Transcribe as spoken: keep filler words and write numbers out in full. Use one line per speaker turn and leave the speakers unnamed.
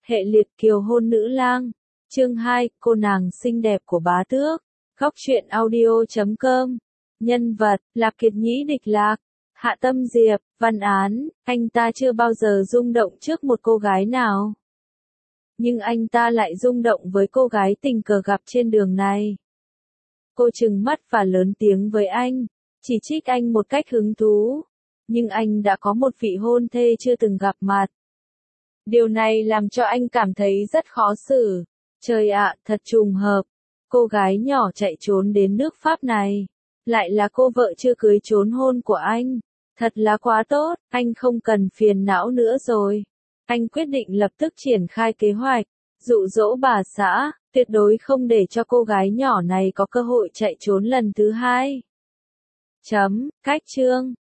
Hệ liệt kiều hôn nữ lang. Chương hai, cô nàng xinh đẹp của bá tước. Góc truyện audio chấm com. Nhân vật, Lạc Kiệt Nhĩ Địch Lạc. Hạ Tâm Diệp, văn án, anh ta chưa bao giờ rung động trước một cô gái nào. Nhưng anh ta lại rung động với cô gái tình cờ gặp trên đường này. Cô trừng mắt và lớn tiếng với anh, chỉ trích anh một cách hứng thú. Nhưng anh đã có một vị hôn thê chưa từng gặp mặt. Điều này làm cho anh cảm thấy rất khó xử. Trời ạ, thật trùng hợp. Cô gái nhỏ chạy trốn đến nước Pháp này. Lại là cô vợ chưa cưới trốn hôn của anh. Thật là quá tốt, anh không cần phiền não nữa rồi. Anh quyết định lập tức triển khai kế hoạch, dụ dỗ bà xã, tuyệt đối không để cho cô gái nhỏ này có cơ hội chạy trốn lần thứ hai. Chấm, cách chương.